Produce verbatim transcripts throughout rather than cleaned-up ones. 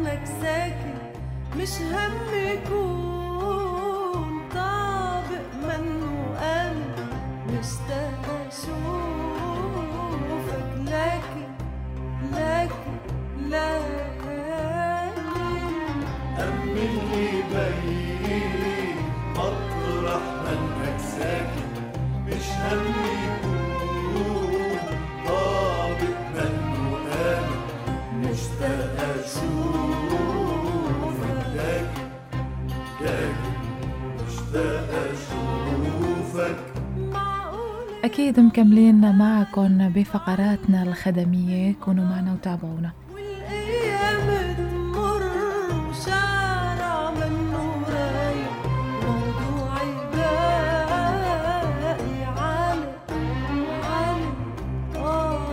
منك ساكت مش هم يكون طابق منه آمن مشتاق أشوفك لكن لكن لكن أمني بيي مطرح منك ساكت مش هم يكون طابق منه آمن مشتاق أشوفك لكن لكن مشتاق أشوفك. أكيد مكملين معكم بفقراتنا الخدمية، كونوا معنا وتابعونا. والأيام تمر وشارع منه رايح موضوعي باقي عالي عالي آه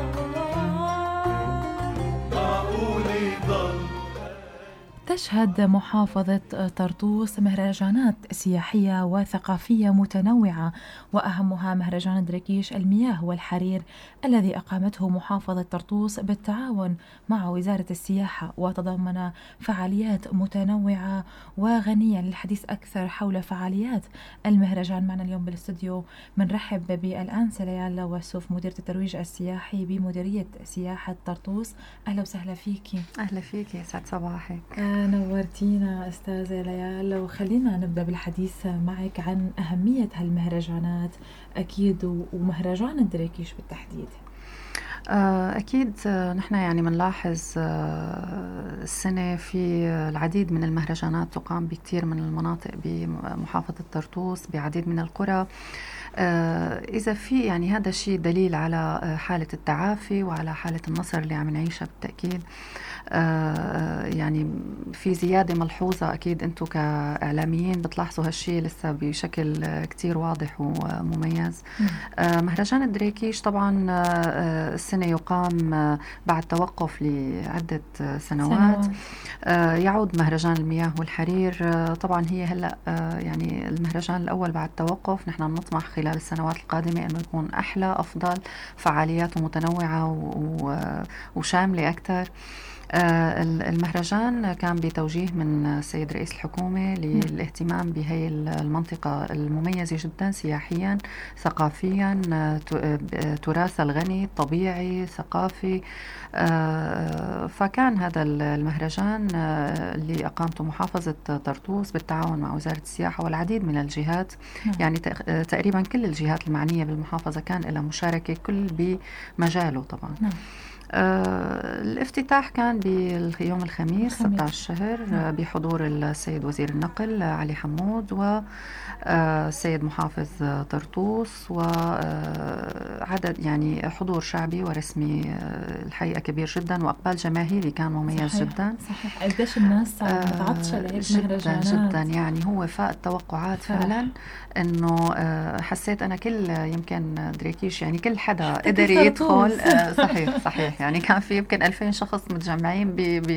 معقولي ضل. تشهد محافظة طرطوس مهرجانات سياحية وثقافية متنوعة، وأهمها مهرجان دركيش المياه والحرير الذي أقامته محافظة طرطوس بالتعاون مع وزارة السياحة، وتضمن فعاليات متنوعة وغنية. للحديث أكثر حول فعاليات المهرجان معنا اليوم بالاستوديو بنرحب بالآنسة ليال وسوف مديرة الترويج السياحي بمديرية سياحة طرطوس. أهلا وسهلا فيكي. أهلا فيكي، سعد صباحك. نورتينا أستاذة ليال، وخلينا نبدأ بالحديث معك عن أهمية هالمهرجانات أكيد ومهرجان دركيش بالتحديد. أكيد نحن يعني منلاحظ السنة في العديد من المهرجانات تقام بكثير من المناطق بمحافظة طرطوس بعديد من القرى. إذا في يعني هذا الشيء دليل على حالة التعافي وعلى حالة النصر اللي عم نعيشها بالتأكيد. يعني في زيادة ملحوظة، أكيد أنتم كإعلاميين بتلاحظوا هالشيء لسه بشكل كتير واضح ومميز. مهرجان دركيش طبعا السنة يقام بعد توقف لعدة سنوات. يعود مهرجان المياه والحرير. طبعا هي هلأ يعني المهرجان الأول بعد توقف، نحن نطمح خلال السنوات القادمة أنه يكون أحلى أفضل فعاليات متنوعة وشاملة أكثر. المهرجان كان بتوجيه من السيد رئيس الحكومة للاهتمام بهي المنطقة المميزة جدا سياحيا ثقافيا، تراث الغني طبيعي ثقافي. فكان هذا المهرجان اللي أقامته محافظة طرطوس بالتعاون مع وزارة السياحة والعديد من الجهات، يعني تقريبا كل الجهات المعنية بالمحافظة كان لها مشاركة كل بمجاله طبعا. آه الافتتاح كان باليوم الخميس ستة عشر شهر آه بحضور السيد وزير النقل علي حمود والسيد محافظ طرطوس وعدد يعني حضور شعبي ورسمي آه الحقيقة كبير جدا، وأقبال جماهيري كان مميز. صحيح جدا. صحيح. قديش الناس متعطشة لهيك مهرجانات جدا، يعني هو فاق التوقعات فعلا. انه آه حسيت انا كل يمكن دركيش يعني كل حدا قدر يدخل. آه صحيح صحيح يعني كان في يمكن ألفين شخص متجمعين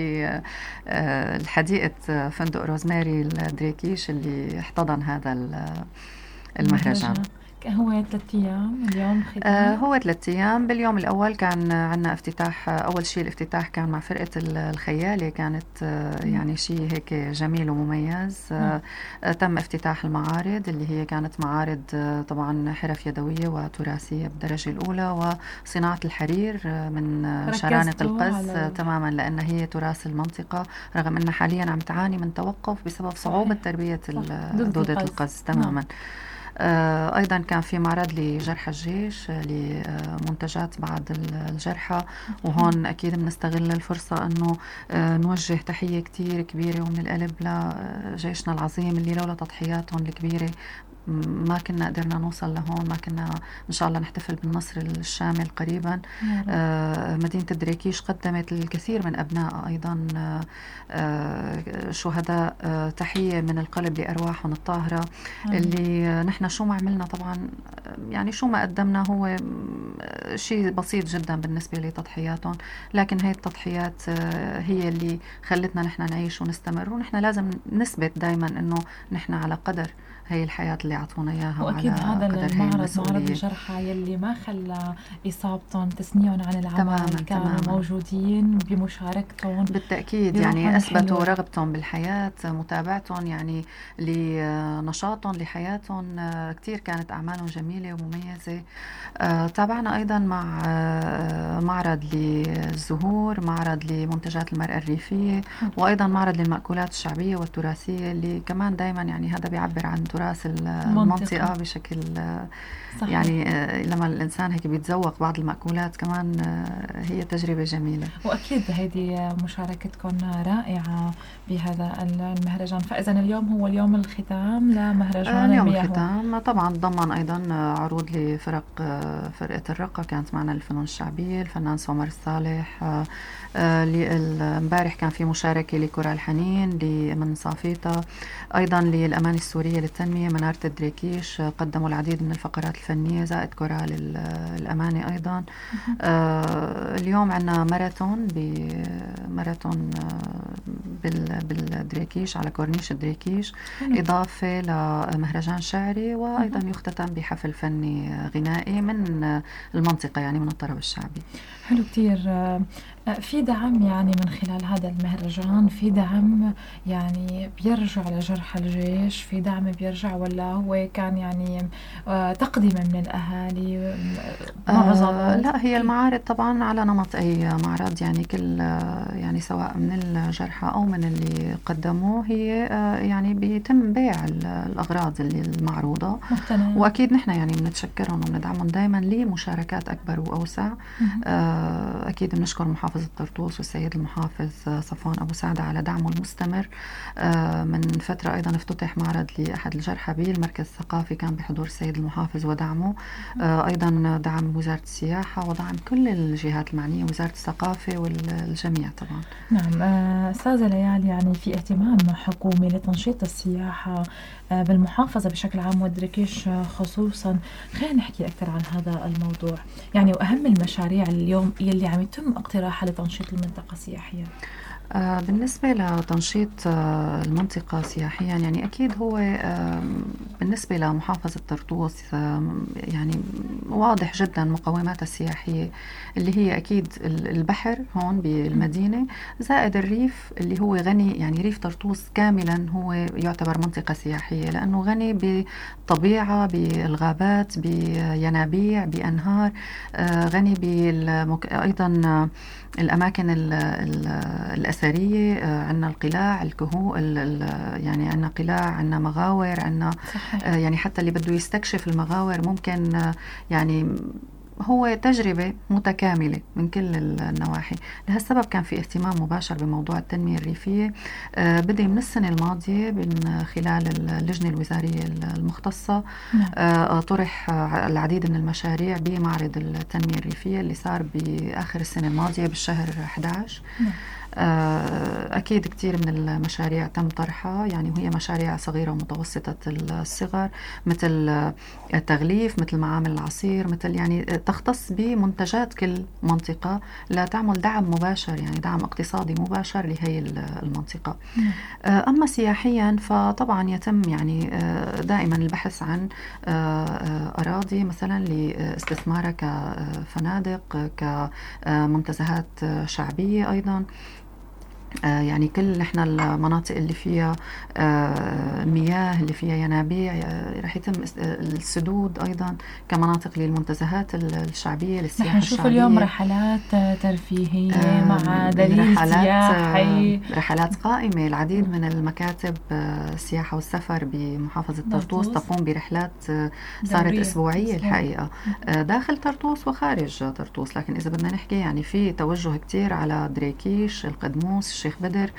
بالحديقة فندق روزماري الدركيش اللي احتضن هذا المهرجان. هو ثلاث أيام اليوم آه هو ثلاث أيام. باليوم الأول كان عنا افتتاح. أول شيء الافتتاح كان مع فرقة الخيالة، كانت آه يعني شيء هيك جميل ومميز. آه تم افتتاح المعارض اللي هي كانت معارض آه طبعا حرف يدوية وتراثية بالدرجة الأولى، وصناعة الحرير آه من آه شرانة القز آه تماما، لأن هي تراث المنطقة، رغم أنها حاليا عم تعاني من توقف بسبب صعوبة تربية دودة القز, القز تماما. نعم. آه أيضا كان في معرض لجرحى الجيش لمنتجات بعض الجرحى، وهون أكيد بنستغل الفرصة أنه آه نوجه تحية كتير كبيرة ومن القلب لجيشنا العظيم اللي لولا تضحياتهم الكبيرة ما كنا قدرنا نوصل لهون، ما كنا إن شاء الله نحتفل بالنصر الشامل قريبا. آه مدينة دركيش قدمت الكثير من أبناء أيضا آه شهداء. آه تحية من القلب لأرواحهم الطاهرة. مم. اللي نحن شو ما عملنا طبعا يعني شو ما قدمنا هو شيء بسيط جدا بالنسبة لتضحياتهم، لكن هاي التضحيات آه هي اللي خلتنا نحن نعيش ونستمر، ونحن لازم نثبت دايما أنه نحن على قدر هي الحياة اللي عطونا إياها، وأكيد وعلى هذا قدر هي المعرض، معرض المسؤولية. الجرحى يلي ما خلى إصابتهم تثنيهم عن العمل، تماماً كانوا تماماً. موجودين بمشاركتهم بالتأكيد، بروحهم يعني أثبتوا الحلوة. رغبتهم بالحياة، متابعتهم يعني لنشاطهم لحياتهم، آه، كتير كانت أعمالهم جميلة ومميزة. آه، تابعنا أيضا مع آه، معرض للزهور، معرض لمنتجات المرأة الريفية، وأيضا معرض للمأكولات الشعبية والتراثية اللي كمان دايما يعني هذا بيعبر عن تراث المنطقة بشكل آه، صحيح. يعني آه، لما الإنسان هيك بيتذوق بعض المأكولات كمان آه، هي تجربة جميلة. وأكيد هيدي مشاركتكم رائعة بهذا المهرجان. فإذا اليوم هو اليوم الختام لمهرجان آه، اليوم المياه. الختام طبعا ضمن أيضا آه، عروض لفرق آه، فرقة الرقة، كانت معنا الفنون الشعبية، الفنان سمر الصالح. آه، آه، ل- امبارح كان في مشاركة لكرة الحنين ل- من صافيتا، أيضا للأماني السورية للتنمية منارة الدريكيش، آه، قدموا العديد من الفقرات الفنية زائد كرة للأماني أيضا. آه، اليوم عندنا ماراثون بماراثون بال- بالدريكيش على كورنيش الدريكيش، حلو. إضافة لمهرجان شعري، وأيضا يختتم بحفل فني غنائي من المنطقة يعني من الطرب الشعبي. حلو كتير. آه، آه، في دعم يعني من خلال هذا المهرجان، في دعم يعني بيرجع لجرحى الجيش، في دعم بيرجع، ولا هو كان يعني آه، تقدمة من الأهالي آه، معظمه؟ آه لا، هي المعارض طبعا على نمط أي معرض، يعني كل آه، يعني سواء من الجرحى أو من اللي قدموه، هي آه يعني بيتم بيع ال- الأغراض اللي المعروضة، مقتنع. وأكيد نحن يعني بنتشكرهم وبندعمهم دايما لمشاركات أكبر وأوسع. آه أكيد بنشكر محافظ الطرطوس والسيد المحافظ آه، صفوان أبو سعدة على دعمه المستمر. آه من فترة أيضا افتتح معرض لأحد الجرحى بالمركز الثقافي، كان بحضور السيد المحافظ ودعمه. آه أيضا دعم وزارة السياحة ودعم كل الجهات المعنية، وزارة الثقافة والجميع طبعا. نعم. آه، أستاذة ليال، يعني في اهتمام حكومي لتنشيط السياحة آه، بالمحافظة بشكل عام والدريكيش آه، خصوصا. خلينا نحكي أكثر عن هذا الموضوع، يعني وأهم المشاريع اليوم يلي عم يتم اقتراحها لتنشيط المنطقة السياحية. آه، بالنسبة لتنشيط آه، المنطقة سياحيا، يعني أكيد هو آه، بالنسبة لمحافظة طرطوس آه، يعني واضح جدا مقوماتها السياحية، اللي هي أكيد البحر هون بالمدينة، زائد الريف اللي هو غني، يعني ريف طرطوس كاملا هو يعتبر منطقة سياحية، لأنه غني بالطبيعة، بالغابات، بينابيع، بأنهار، آه، غني بالمك... أيضا آه، الأماكن ال ال الأثرية. آه، عندنا القلاع، الكهوف، يعني عندنا قلاع، عندنا مغاور، عندنا آه، يعني حتى اللي بده يستكشف المغاور ممكن آه، يعني هو تجربة متكاملة من كل النواحي. لهالسبب كان في اهتمام مباشر بموضوع التنمية الريفية. آه، بدأ من السنة الماضية من خلال اللجنة الوزارية المختصة. آه، طرح العديد من المشاريع بمعرض التنمية الريفية اللي صار بآخر السنة الماضية بالشهر أحد عشر. أكيد كتير من المشاريع تم طرحها، يعني وهي مشاريع صغيرة ومتوسطة الصغر، مثل التغليف، مثل معامل العصير، مثل يعني تختص بمنتجات كل منطقة لا تعمل دعم مباشر، يعني دعم اقتصادي مباشر لهي المنطقة. أما سياحيا فطبعا يتم يعني دائما البحث عن أراضي مثلا لاستثمارها كفنادق، كمنتزهات شعبية أيضا. آه يعني كل نحن المناطق اللي فيها آه مياه، اللي فيها ينابيع، آه رح يتم السدود أيضا كمناطق للمنتزهات الشعبية للسياحة الشعبية. نشوف اليوم رحلات ترفيهية آه مع دليل سياحي، آه رحلات قائمة. العديد من المكاتب آه السياحة والسفر بمحافظة طرطوس تقوم برحلات آه صارت أسبوعية الحقيقة آه داخل طرطوس وخارج طرطوس. لكن إذا بدنا نحكي يعني في توجه كتير على دريكيش، القدموس، الشيخ بدر.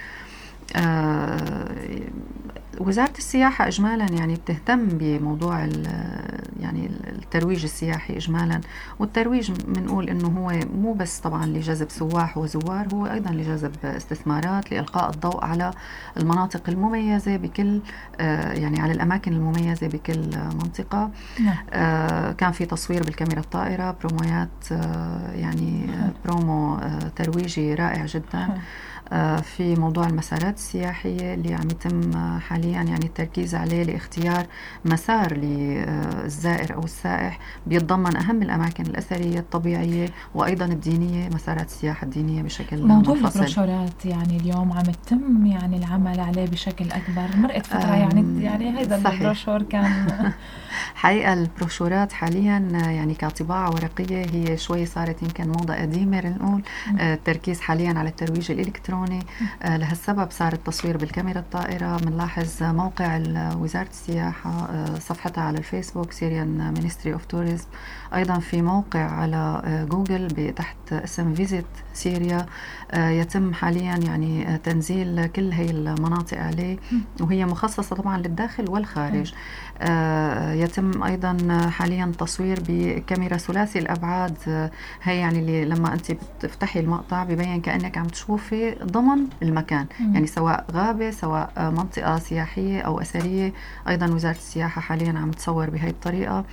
آه وزارة السياحة إجمالا يعني بتهتم بموضوع يعني الترويج السياحي إجمالا، والترويج بنقول إنه هو مو بس طبعا لجذب سواح وزوار، هو أيضا لجذب استثمارات، لإلقاء الضوء على المناطق المميزة بكل آه يعني على الأماكن المميزة بكل منطقة. آه كان في تصوير بالكاميرا الطائرة، برومويات آه يعني برومو آه ترويجي رائع جدا. في موضوع المسارات السياحية اللي عم يتم حاليا يعني التركيز عليه لاختيار مسار للزائر أو السائح بيتضمن أهم الأماكن الأثرية الطبيعية وأيضا الدينية، مسارات السياحة الدينية بشكل موضوع منفصل. البروشورات يعني اليوم عم يتم يعني العمل عليه بشكل أكبر. مرقت فترة يعني يعني هذا البروشور كان حقيقة البروشورات حاليا يعني كطباعة ورقية هي شوي صارت يمكن موضة قديمة لنقول. التركيز حاليا على الترويج الإلكتروني. لهالسبب صار التصوير بالكاميرا الطائرة. بنلاحظ موقع وزارة السياحة صفحتها على الفيسبوك سيريان مينستري اوف توريزم، أيضا في موقع على جوجل تحت اسم فيزيت سيريا يتم حاليا يعني تنزيل كل هي المناطق عليه، وهي مخصصة طبعا للداخل والخارج. يتم أيضا حاليا تصوير بكاميرا ثلاثي الأبعاد، هي يعني اللي لما أنت بتفتحي المقطع ببين كأنك عم تشوفي ضمن المكان، م. يعني سواء غابة سواء منطقة سياحية أو أثرية. أيضا وزارة السياحة حاليا عم تصور بهي الطريقة.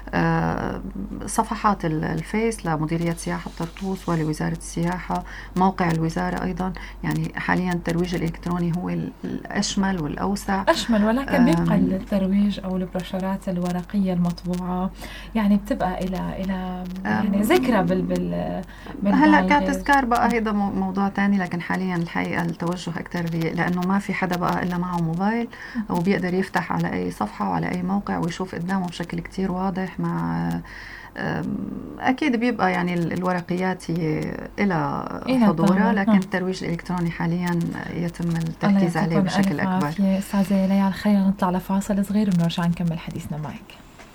صفحات الفيس لمديرية سياحة طرطوس ولوزارة السياحة، موقع الوزارة أيضا. يعني حاليا الترويج الإلكتروني هو الأشمل والأوسع أشمل، ولكن بيبقى الترويج أو البروشورات الورقية المطبوعة يعني بتبقى إلى إلى يعني ذكرى بال بال هلا كتذكار بقى هيدا موضوع تاني، لكن حاليا الحقيقة التوجه أكتر لأنه ما في حدا بقى إلا معه موبايل وبيقدر يفتح على أي صفحة وعلى أي موقع ويشوف قدامه بشكل كتير واضح. مع أكيد بيبقى يعني الورقيات هي إلى حضورها، لكن الترويج الإلكتروني حاليا يتم التركيز عليه بشكل أكبر. أستاذة ليال، خلينا نطلع لفاصل صغير ونرجع نكمل حديثنا معك.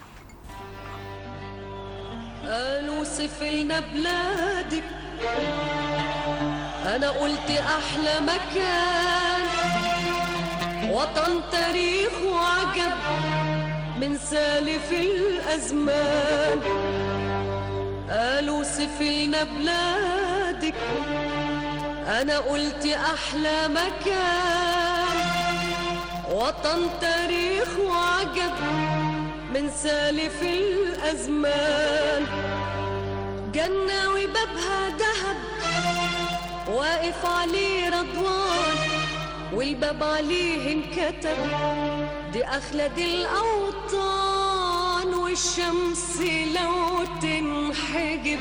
قالوا صف لنا بلادك، أنا قلت أحلى مكان، وطن تاريخ وعجب من سالف الأزمان. قالوا صف لنا بلادك، أنا قلت أحلى مكان، وطن تاريخ وعجب من سالف الأزمان. جنة وبابها دهب واقف عليه رضوان، والباب عليه انكتب دي أخلد الأوطان. والشمس لو تنحجب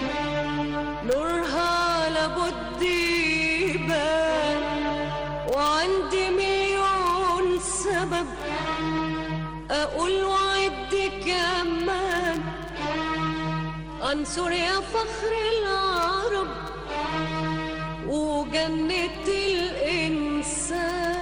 نورها لابد يبان، وعندي مليون سبب أقول وعد كمان. أنصر يا فخر العرب وجنة الإنسان.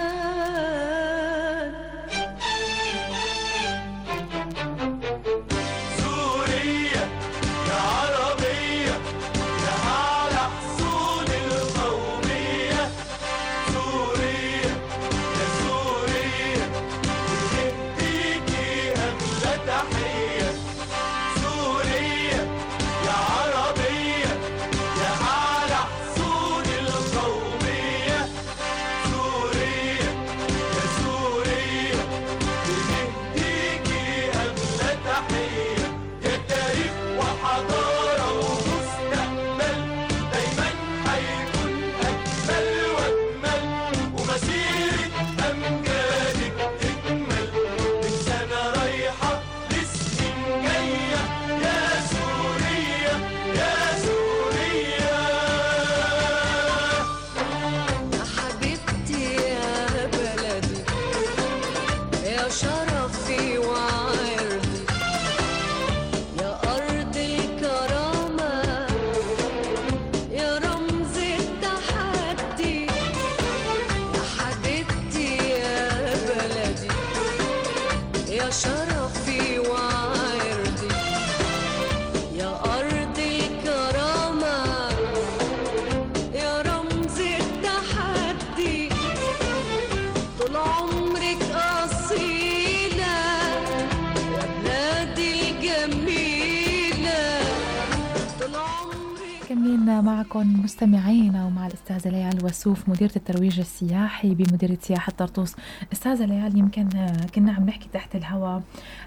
معكم مستمعينا ومع الأستاذة ليال وسوف مديرة الترويج السياحي بمديرية سياحة طرطوس. أستاذة ليال، يمكن كنا عم نحكي تحت الهواء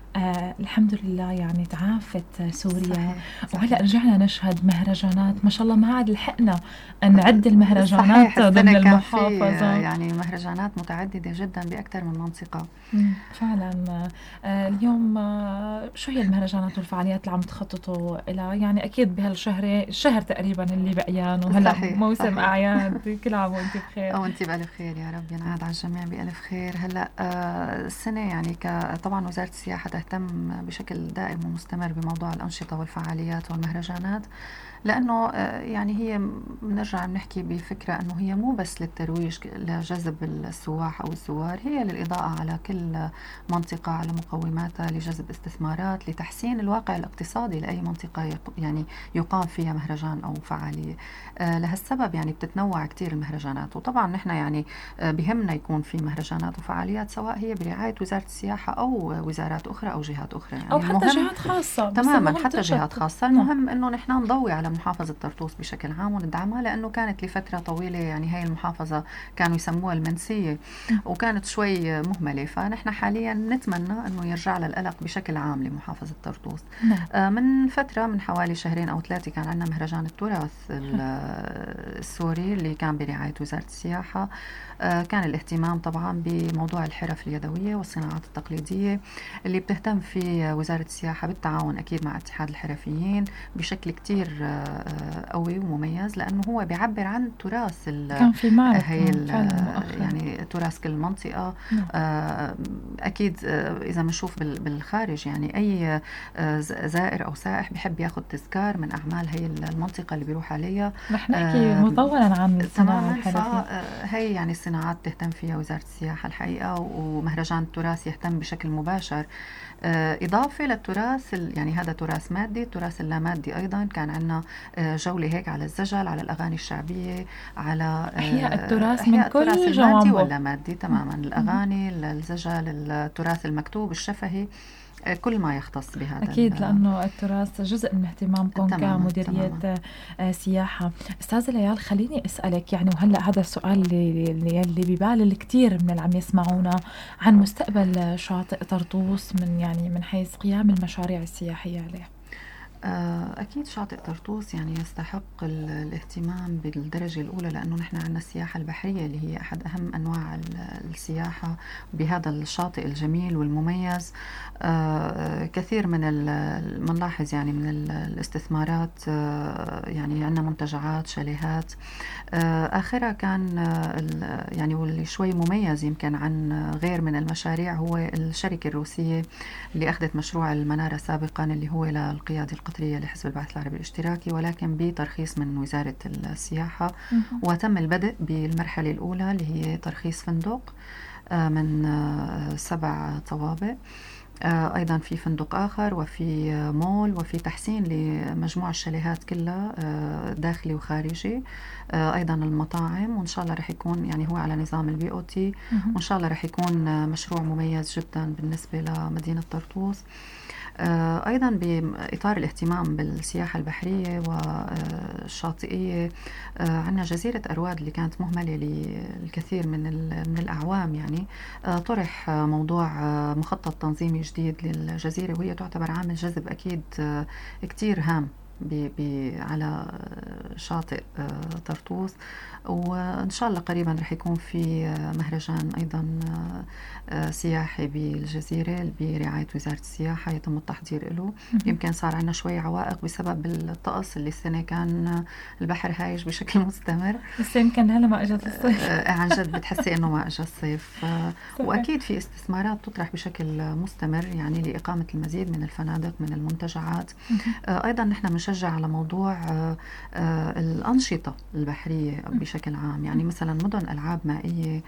آه الحمد لله يعني تعافت سوريا. صحيح. وهلا رجعنا نشهد مهرجانات ما شاء الله، ما عاد لحقنا أن نعد المهرجانات صحيح. ضمن كان المحافظة. يعني مهرجانات متعددة جدا بأكثر من منطقة. فعلا. آه اليوم آه شو هي المهرجانات والفعاليات اللي عم تخططوا لها؟ يعني أكيد بهالشهر الشهر تقريبا اللي بقيان، وهلا موسم صحيح. أعياد. كل عام وأنت بخير. أو أنت بألف خير يا رب، ينعاد على الجميع بألف خير. هلا آه السنة يعني طبعا وزارة السياحة تهتم بشكل دائم ومستمر بموضوع الأنشطة والفعاليات والمهرجانات، لأنه يعني هي بنرجع بنحكي بفكرة أنه هي مو بس للترويج لجذب السواح أو الزوار، هي للإضاءة على كل منطقة، على مقوماتها لجذب استثمارات، لتحسين الواقع الاقتصادي لأي منطقة يعني يقام فيها مهرجان أو فعالية. لهالسبب يعني بتتنوع كتير المهرجانات، وطبعا نحن يعني بهمنا يكون في مهرجانات وفعاليات سواء هي برعاية وزارة السياحة أو وزارات أخرى أو جهات أخرى، يعني أو حتى جهات خاصة. تماما، حتى جهات خاصة. المهم أنه نحن نضوي على محافظة طرطوس بشكل عام وندعمها، لأنه كانت لفترة طويلة يعني هاي المحافظة كانوا يسموها المنسية وكانت شوي مهملة، فنحن حاليا نتمنى أنه يرجع لها القلق بشكل عام لمحافظة طرطوس. آه من فترة من حوالي شهرين أو ثلاثة كان عندنا مهرجان التراث السوري اللي كان برعاية وزارة السياحة. آه كان الاهتمام طبعا بموضوع الحرف اليدوية والصناعات التقليدية اللي بتهتم فيه وزارة السياحة بالتعاون أكيد مع اتحاد الحرفيين بشكل كتير قوي ومميز، لأنه هو بيعبر عن تراث كان في معرض هي يعني تراث كل منطقة. آه أكيد إذا بنشوف بالخارج يعني أي زائر أو سائح بيحب ياخد تذكار من أعمال هي المنطقة اللي بيروح عليها. رح نحكي آه مطولا عن الصناعة الحرفية. هي يعني الصناعات تهتم فيها وزارة السياحة الحقيقة، ومهرجان التراث يهتم بشكل مباشر. إضافة للتراث يعني هذا تراث مادي، التراث اللامادي أيضا كان عندنا جولة هيك على الزجل، على الأغاني الشعبية، على إحياء التراث من كل جوانبه ولا مادي تماما. الأغاني، الزجل، التراث المكتوب، الشفهي، كل ما يختص بهذا. أكيد لأنه التراث جزء من اهتمامكم كمديرية تماما. سياحة. أستاذة ليال خليني أسألك يعني، وهلأ هذا السؤال اللي, اللي ببال الكثير من اللي عم يسمعونا عن مستقبل شاطئ طرطوس من يعني من حيث قيام المشاريع السياحية عليه. أكيد شاطئ طرطوس يعني يستحق الاهتمام بالدرجة الأولى، لأنه نحن عندنا السياحة البحرية اللي هي أحد أهم أنواع السياحة بهذا الشاطئ الجميل والمميز. كثير من المنلاحظ يعني من الاستثمارات، يعني عندنا منتجعات، شاليهات. آخرها كان يعني واللي شوي مميز يمكن عن غير من المشاريع هو الشركة الروسية اللي أخذت مشروع المنارة سابقا اللي هو للقيادة القطرية لحزب البعث العربي الاشتراكي، ولكن بترخيص من وزارة السياحة. وتم البدء بالمرحلة الأولى اللي هي ترخيص فندق من سبع طوابق، أيضا في فندق آخر وفي مول وفي تحسين لمجموعة الشاليهات كلها داخلي وخارجي، أيضا المطاعم. وإن شاء الله رح يكون يعني هو على نظام البي أو تي، وإن شاء الله رح يكون مشروع مميز جدا بالنسبة لمدينة طرطوس. أيضا بإطار الاهتمام بالسياحة البحرية والشاطئية، عندنا جزيرة أرواد اللي كانت مهملة للكثير من من الأعوام، يعني طرح موضوع مخطط تنظيمي جديد للجزيرة، وهي تعتبر عامل جذب أكيد كتير هام على شاطئ طرطوس. وإن شاء الله قريبا رح يكون في مهرجان أيضا سياحي بالجزيرة برعاية وزارة السياحة يتم التحضير له. يمكن صار عنا شوي عوائق بسبب الطقس اللي السنة كان البحر هايج بشكل مستمر، بس يمكن هلا ما اجت الصيف. عن جد بتحسي انه ما اجى الصيف. واكيد في استثمارات تطرح بشكل مستمر يعني لإقامة المزيد من الفنادق، من المنتجعات. ايضا نحن بنشجع على موضوع الأنشطة البحرية بشكل عام، يعني مثلا مدن ألعاب مائية.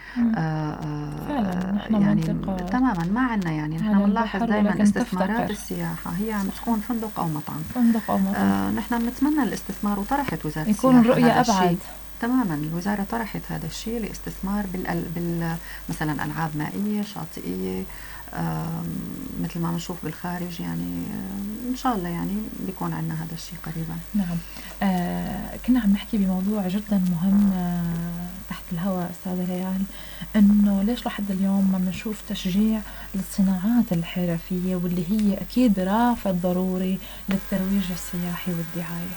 يعني تماما ما عنا يعني نحن بنلاحظ دائما استثمارات السياحة هي عم تكون فندق أو مطعم. فندق أو مطعم. آه نحن بنتمنى الاستثمار، وطرحت وزارة يكون الرؤية أبعد. تماما الوزارة طرحت هذا الشيء لاستثمار بال... بال... مثلا ألعاب مائية شاطئية، مثل ما بنشوف بالخارج. يعني إن شاء الله يعني بيكون عندنا هذا الشيء قريبا. نعم. آه كنا عم نحكي بموضوع جدا مهم آه تحت في الهواء أستاذة ليال، إنه ليش لحد اليوم ما بنشوف تشجيع للصناعات الحرفية واللي هي أكيد رافد ضروري للترويج السياحي والدعاية؟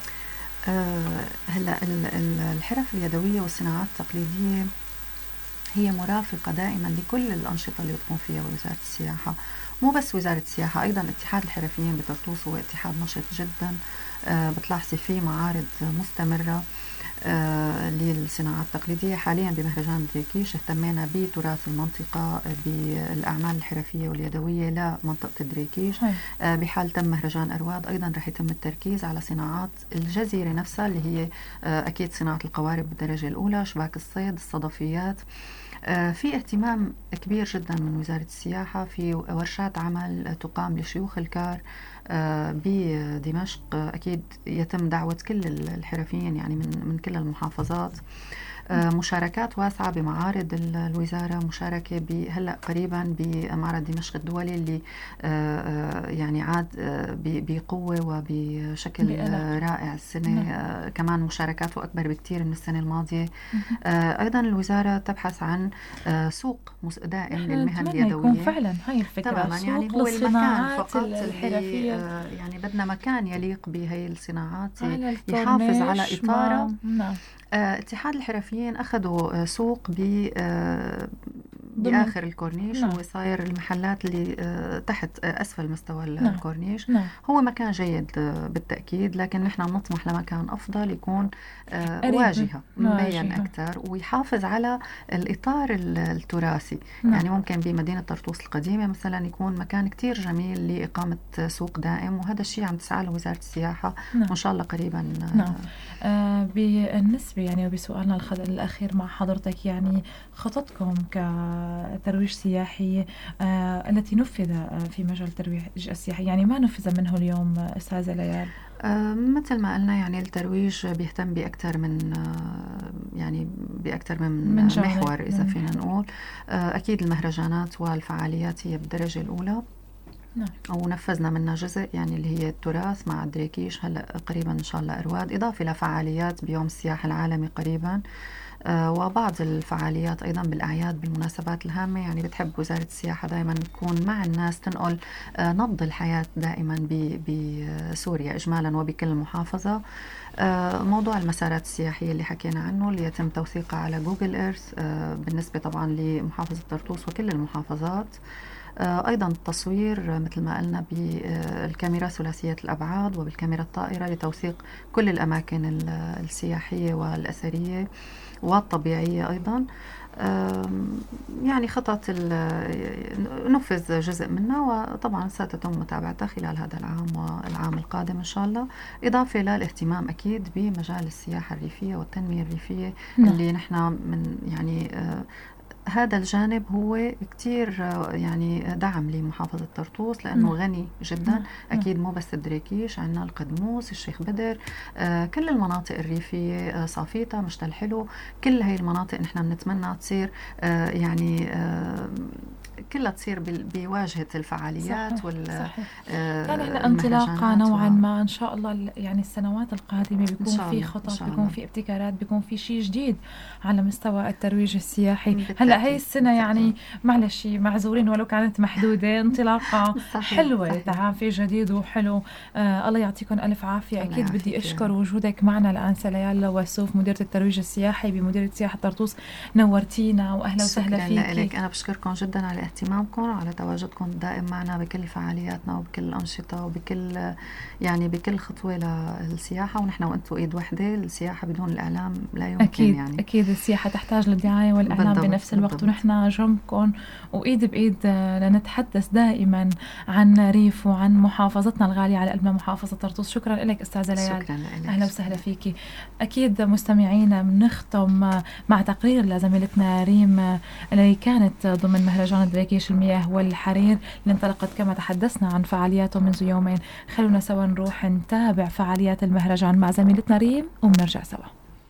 أه هلا الحرف اليدوية والصناعات التقليدية هي مرافقة دائما لكل الأنشطة اللي بتقوم فيها وزارة السياحة. مو بس وزارة السياحة، أيضا اتحاد الحرفيين بطرطوس هو اتحاد نشط جدا. أه بتلاحظي فيه معارض مستمرة آه للصناعات التقليدية. حاليا بمهرجان دريكيش اهتمينا بتراث المنطقة بالأعمال الحرفية واليدوية لمنطقة دريكيش. آه بحال تم مهرجان أرواد أيضا رح يتم التركيز على صناعات الجزيرة نفسها اللي هي آه أكيد صناعة القوارب بالدرجة الأولى، شباك الصيد، الصدفيات. آه في اهتمام كبير جدا من وزارة السياحة في ورشات عمل تقام لشيوخ الكار آه بدمشق. أكيد يتم دعوة كل الحرفيين يعني من من كل المحافظات. آه مشاركات واسعة بمعارض الوزارة، مشاركة هلأ قريبا بمعرض دمشق الدولي اللي آه يعني عاد آه بقوة وبشكل آه رائع السنة. آه كمان مشاركاته أكبر بكتير من السنة الماضية. آه أيضا الوزارة تبحث عن آه سوق دائم للمهن اليدوية. يكون فعلا هاي الفكرة تماما، يعني هو المكان فقط اللي آه يعني بدنا مكان يليق بهي الصناعات يحافظ على إطاره. نعم. آه، اتحاد الحرفيين أخذوا آه، سوق ب آه، بآخر الكورنيش. نعم. وصاير المحلات اللي آه، تحت آه، أسفل مستوى نعم. الكورنيش. نعم. هو مكان جيد آه، بالتأكيد، لكن نحن نطمح لمكان أفضل يكون آه، واجهة مبين أكثر ويحافظ على الإطار التراثي. نعم. يعني ممكن بمدينة طرطوس القديمة مثلا يكون مكان كتير جميل لإقامة سوق دائم، وهذا الشيء عم تسعى له وزارة السياحة. نعم. وإن شاء الله قريبا. آه نعم. آه بالنسبة يعني وبسؤالنا الأخير مع حضرتك، يعني خططكم كترويج سياحي آه التي نفذ في مجال الترويج السياحي، يعني ما نفذ منه اليوم أستاذة ليال؟ آه مثل ما قلنا يعني الترويج بيهتم بأكثر من آه يعني بأكثر من, من محور إذا فينا نقول. آه أكيد المهرجانات والفعاليات هي بالدرجة الأولى. نعم. ونفذنا منها جزء يعني اللي هي التراث مع دريكيش، هلا قريبا ان شاء الله ارواد، اضافه لفعاليات بيوم السياحه العالمي قريبا. آه وبعض الفعاليات ايضا بالاعياد بالمناسبات الهامه. يعني بتحب وزاره السياحه دائما تكون مع الناس، تنقل آه نبض الحياه دائما بسوريا اجمالا وبكل محافظه. آه موضوع المسارات السياحيه اللي حكينا عنه اللي يتم توثيقها على جوجل ايرث آه بالنسبه طبعا لمحافظه طرطوس وكل المحافظات. أيضا التصوير مثل ما قلنا بالكاميرا ثلاثية الأبعاد وبالكاميرا الطائرة لتوثيق كل الأماكن السياحية والأثرية والطبيعية أيضا. يعني خطط نفذ جزء منها، وطبعا ستتم متابعتها خلال هذا العام والعام القادم إن شاء الله، إضافة للاهتمام أكيد بمجال السياحة الريفية والتنمية الريفية. نعم. اللي نحن من يعني هذا الجانب هو كتير يعني دعم لمحافظة طرطوس لأنه م. غني جدا. م. أكيد مو بس دريكيش، عنا القدموس، الشيخ بدر، آه كل المناطق الريفية، آه صافيتا، مشتل حلو، كل هاي المناطق نحن بنتمنى تصير آه يعني آه كلها تصير بواجهة الفعاليات. صحيح. وال صحيح. آه يعني احنا انطلاقة نوعا ما ان شاء الله. يعني السنوات القادمة بيكون في خطط، بيكون في ابتكارات، بيكون في شيء جديد على مستوى الترويج السياحي. هلا هاي السنة يعني معلش معذورين ولو كانت محدودة، انطلاقة حلوة، تعافي جديد وحلو. آه الله يعطيكم ألف عافية. أكيد بدي أشكر وجودك معنا الآنسة ليال وسوف مديرة الترويج السياحي بمديرية سياحة طرطوس. نورتينا وأهلا وسهلا فيك. أنا بشكركم جدا على اهتمامكم وعلى تواجدكم دائم معنا بكل فعالياتنا وبكل الأنشطة وبكل يعني بكل خطوة للسياحة. ونحن وأنتم إيد واحدة، السياحة بدون الإعلام لا يمكن. أكيد يعني أكيد السياحة تحتاج للدعاية والإعلام بنفس الوقت. بالضبط. ونحن جنبكم وإيد بإيد لنتحدث دائما عن ريف وعن محافظتنا الغالية على قلبنا محافظة طرطوس. شكرا لك أستاذة ليال. شكرا لك. أهلا وسهلا فيكي. أكيد مستمعينا بنختم مع تقرير لزميلتنا ريم اللي كانت ضمن مهرجان دريكيش المياه والحرير اللي انطلقت كما تحدثنا عن فعالياته منذ يومين. خلونا سوا نروح نتابع فعاليات المهرجان مع زميلتنا ريم وبنرجع سوا.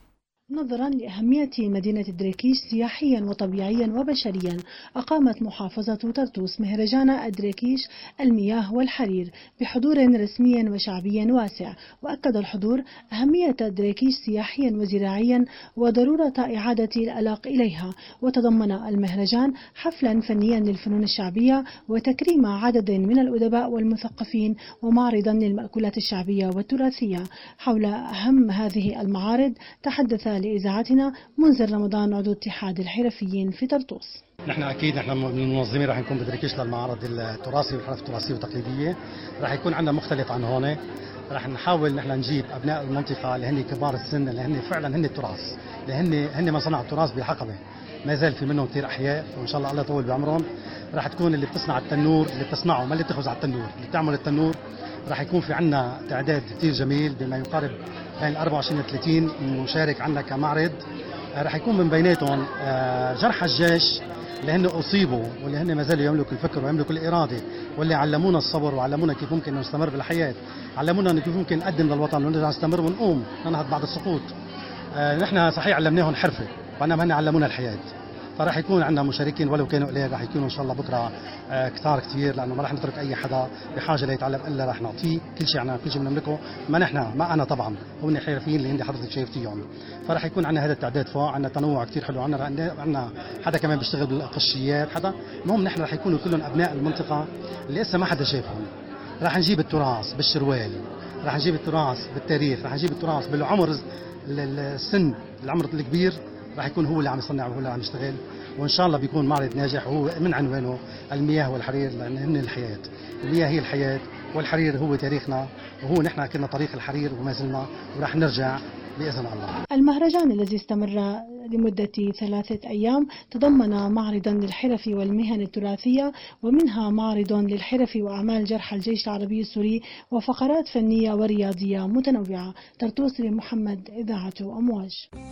نظرا لأهمية مدينة دريكيش سياحيا وطبيعيا وبشريا، أقامت محافظة طرطوس مهرجان أدريكيش المياه والحرير بحضور رسمي وشعبي واسع. وأكد الحضور أهمية دريكيش سياحيا وزراعيا وضرورة إعادة الألاق إليها. وتضمن المهرجان حفلا فنيا للفنون الشعبية وتكريم عدد من الأدباء والمثقفين ومعرضا للمأكولات الشعبية والتراثية. حول أهم هذه المعارض تحدث لإذاعتنا منذر رمضان عضو اتحاد الحرفيين في طرطوس. نحن اكيد نحن من المنظمين راح نكون بدريكيش للمعارض التراثي والحرف التراثيه والتقليديه، راح يكون عندنا مختلف عن هون. راح نحاول نحن نجيب ابناء المنطقه اللي هن كبار السن، اللي هن فعلا هن التراث، اللي هن هن من صنع التراث بحقبه، ما زال في منهم كثير احياء وان شاء الله الله يطول بعمرهم. راح تكون اللي بتصنع التنور، اللي بتصنعه ما اللي بتخبز على التنور، اللي بتعمل التنور. راح يكون في عندنا تعداد كثير جميل بما يقارب بين أربعة وعشرين وثلاثين مشارك عندنا كمعرض. راح يكون من بيناتهم جرحى الجيش اللي هن اصيبوا واللي هن ما زالوا يملكوا الفكر ويملكوا الاراده، واللي علمونا الصبر وعلمونا كيف ممكن نستمر بالحياه، علمونا كيف ممكن نقدم للوطن ونرجع نستمر ونقوم ننهض بعد السقوط. نحن صحيح علمناهم حرفه وانما هن علمونا الحياه. فراح يكون عندنا مشاركين ولو كانوا قليل، راح يكونوا ان شاء الله بكره كثار كثير، لانه ما راح نترك اي حدا بحاجه ليتعلم الا راح نعطيه كل شيء عنا، كل شيء بنملكه. ما نحن ما انا طبعا هم الحرفيين اللي هن حضرتك شايفتيهم. فراح يكون عندنا هذا التعداد فوق، عندنا تنوع كثير حلو، عندنا عندنا حدا كمان بيشتغل بالقشيات حدا. المهم نحن راح يكونوا كلهم ابناء المنطقه اللي لسه ما حدا شافهم. راح نجيب التراث بالشروال، راح نجيب التراث بالتاريخ، راح نجيب التراث بالعمر السن العمر الكبير، راح يكون هو اللي عم يصنع وهو اللي عم يشتغل. وان شاء الله بيكون معرض ناجح، وهو من عنوانه المياه والحرير، لان هن الحياه. المياه هي الحياه والحرير هو تاريخنا، وهو نحن كنا طريق الحرير وما زلنا وراح نرجع باذن الله. المهرجان الذي استمر لمدة ثلاثة أيام تضمن معرضا للحرف والمهن التراثية، ومنها معرض للحرف وأعمال جرحى الجيش العربي السوري، وفقرات فنية ورياضية متنوعة. طرطوس محمد، إذاعة أمواج.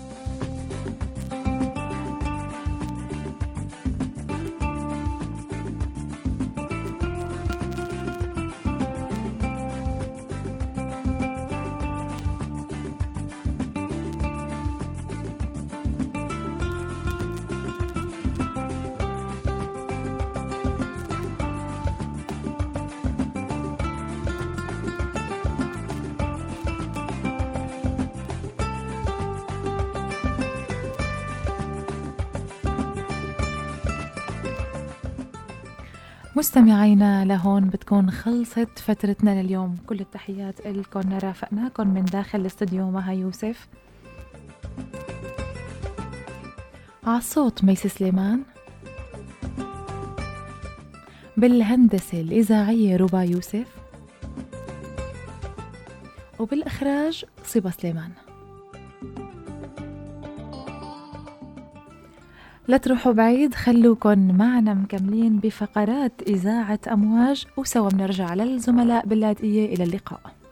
مستمعينا لهون بتكون خلصت فترتنا لليوم. كل التحيات لكم، رافقناكم من داخل الاستوديو مها يوسف، عالصوت ميسي سليمان، بالهندسة الإذاعية ربا يوسف، وبالإخراج صبا سليمان. لا تروحوا بعيد، خلوكن معنا مكملين بفقرات إذاعة أمواج، وسوا بنرجع للزملاء باللاذقية. إلى اللقاء.